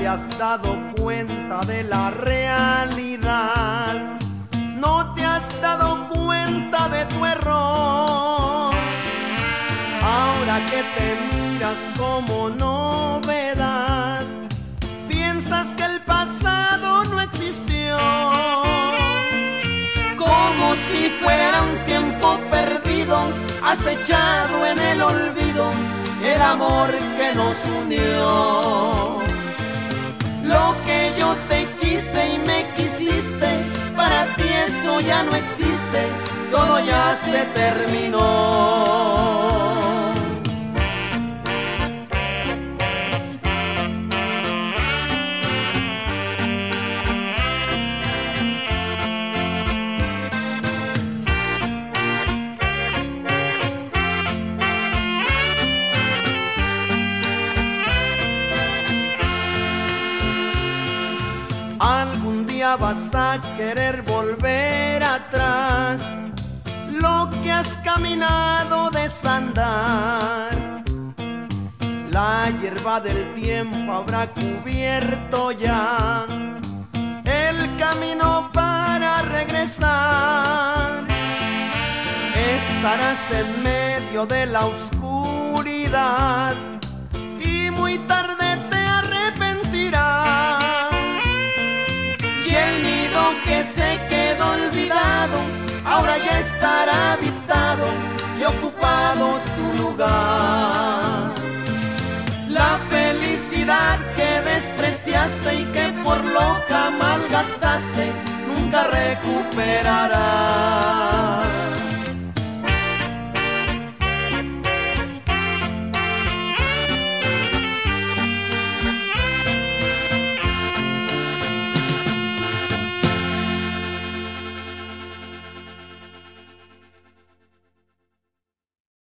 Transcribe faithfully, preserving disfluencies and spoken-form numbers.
te has dado cuenta de la realidad, no te has dado cuenta de tu error. Ahora que te miras como novedad, piensas que el pasado no existió, como si fuera un tiempo perdido, acechado en el olvido, el amor que nos unió. Lo que yo te quise y me quisiste, para ti eso ya no existe, todo ya se terminó. Algún día vas a querer volver atrás, lo que has caminado desandar. La hierba del tiempo habrá cubierto ya el camino para regresar. Estarás en medio de la oscuridad y muy tarde te arrepentirás. El nido que se quedó olvidado ahora ya estará habitado y ocupado tu lugar. La felicidad que despreciaste y que por loca malgastaste nunca recuperarás.